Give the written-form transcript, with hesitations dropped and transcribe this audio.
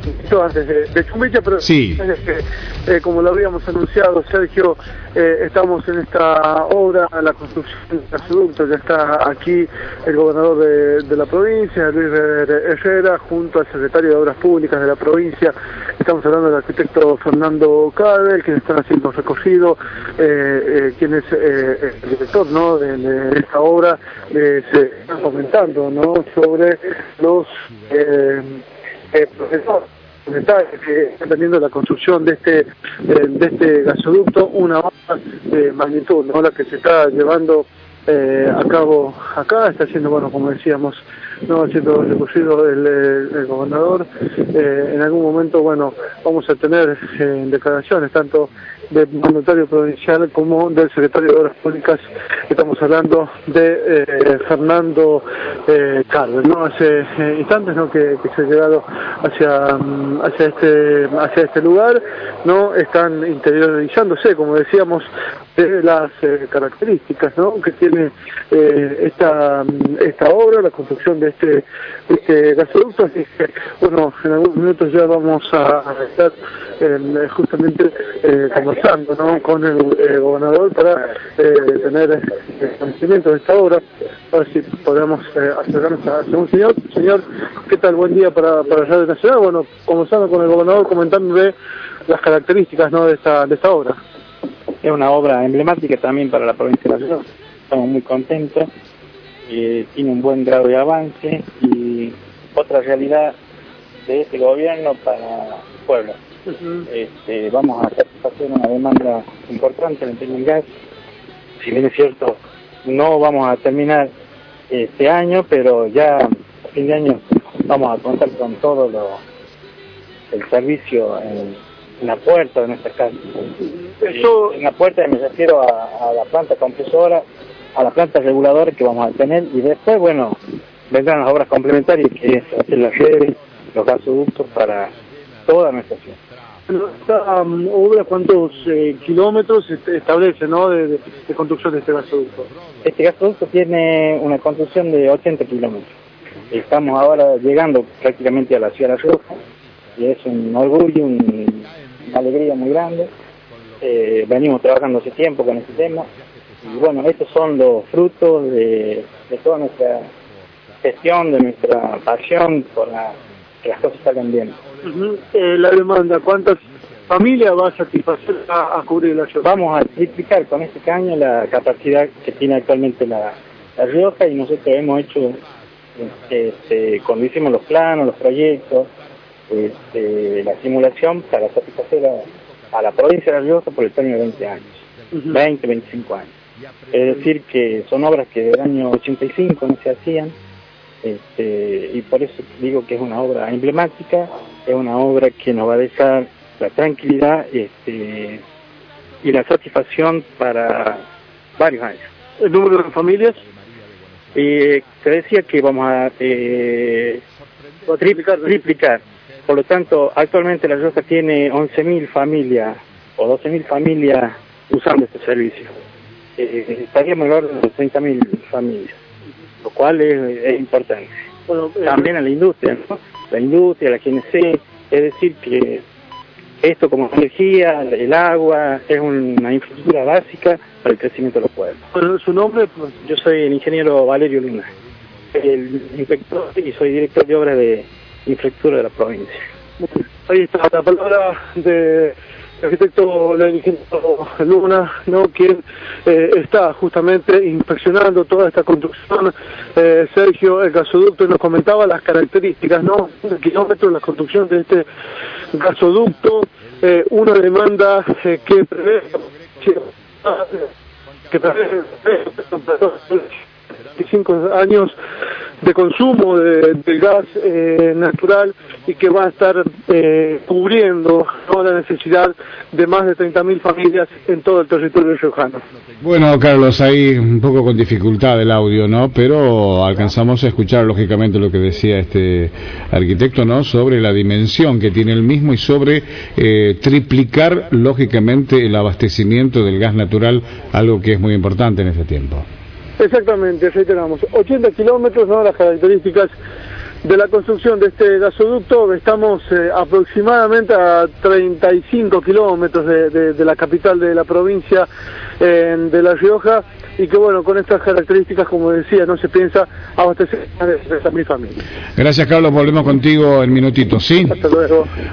antes de Chumbiche, pero sí. Como lo habíamos anunciado, Sergio, estamos en esta obra, la construcción del gasoducto. Ya está aquí el gobernador de la provincia, Luis Herrera, junto al secretario de Obras Públicas de la provincia. Estamos hablando del arquitecto Fernando Cadel, quien está haciendo un recorrido, quien es el director, ¿no?, de esta obra. Se está comentando, ¿no?, sobre los profesores que están teniendo la construcción de este gasoducto, una obra de magnitud, ¿no?, la que se está llevando a cabo acá. Está haciendo, bueno, como decíamos, no haciendo recorrido el gobernador. En algún momento, bueno, vamos a tener declaraciones tanto del mandatario provincial como del secretario de Obras Públicas. Estamos hablando de Fernando Cadel, ¿no? Hace instantes, ¿no?, que se ha llegado hacia este lugar, ¿no? Están interiorizándose, como decíamos, de las características, ¿no?, que tiene esta obra, la construcción de este gasoducto. Así que, bueno, en algunos minutos ya vamos a estar justamente conversando, ¿no?, con el gobernador para tener el conocimiento de esta obra. A ver si podemos acercarnos a un señor. Señor, ¿qué tal? Buen día para Radio Nacional. Bueno, comenzando con el gobernador comentándole las características, ¿no?, de esta obra. Es una obra emblemática también para la provincia de La Rioja. Estamos muy contentos, tiene un buen grado de avance y otra realidad de este gobierno para Puebla. Vamos a satisfacer una demanda importante en el tema del gas. Si bien es cierto, no vamos a terminar este año, pero ya a fin de año vamos a contar con todo el servicio en la puerta de nuestra casa. En la puerta me refiero a la planta compresora, a la planta reguladora que vamos a tener, y después, bueno, vendrán las obras complementarias, que es hacer las redes, los gasoductos para toda nuestra ciudad. Esta obra, ¿cuántos kilómetros establece, ¿no?, de construcción de este gasoducto? Este gasoducto tiene una construcción de 80 kilómetros. Estamos ahora llegando prácticamente a la ciudad de La Rioja, y es un orgullo, una alegría muy grande. Venimos trabajando hace tiempo con este tema, y bueno, estos son los frutos de toda nuestra gestión, de nuestra pasión por que las cosas salgan bien. La demanda, ¿cuántas familias va a satisfacer a cubrir la ciudad? Vamos a triplicar con este caño la capacidad que tiene actualmente la Rioja, y nosotros hemos hecho, cuando hicimos los planos, los proyectos, la simulación para satisfacer a la provincia de La Rioja por el término de 20 años, 20, 25 años. Es decir, que son obras que del año 85 no se hacían, y por eso digo que es una obra emblemática, es una obra que nos va a dejar la tranquilidad y la satisfacción para varios años. ¿El número de familias? Te decía que vamos a triplicar. Por lo tanto, actualmente La Rioja tiene 11.000 familias o 12.000 familias usando este servicio. Estaríamos en el orden de 30.000 familias, lo cual es importante. Bueno, también a la industria, ¿no? La industria, la GNC, es decir que esto como energía, el agua, es una infraestructura básica para el crecimiento de los pueblos. Bueno, ¿su nombre? Yo soy el ingeniero Valerio Luna, el inspector, y soy director de obras de infraestructura de la provincia. Ahí está la palabra del arquitecto Luna, ¿no?, quien está justamente inspeccionando toda esta construcción. Sergio, el gasoducto, nos comentaba las características, ¿no?, el kilómetro, la construcción de este gasoducto, una demanda que prevé 25 años de consumo del gas natural, y que va a estar cubriendo, ¿no?, la necesidad de más de 30.000 familias en todo el territorio riojano. Bueno, Carlos, ahí un poco con dificultad el audio, ¿no?, pero alcanzamos a escuchar lógicamente lo que decía este arquitecto, ¿no?, sobre la dimensión que tiene el mismo y sobre triplicar lógicamente el abastecimiento del gas natural, algo que es muy importante en este tiempo. Exactamente, reiteramos, 80 kilómetros, ¿no?, las características de la construcción de este gasoducto. Estamos aproximadamente a 35 kilómetros de la capital de la provincia de La Rioja, y que bueno, con estas características, como decía, no se piensa abastecer de 30.000 familias. Gracias, Carlos, volvemos contigo en minutitos, ¿sí? Hasta luego.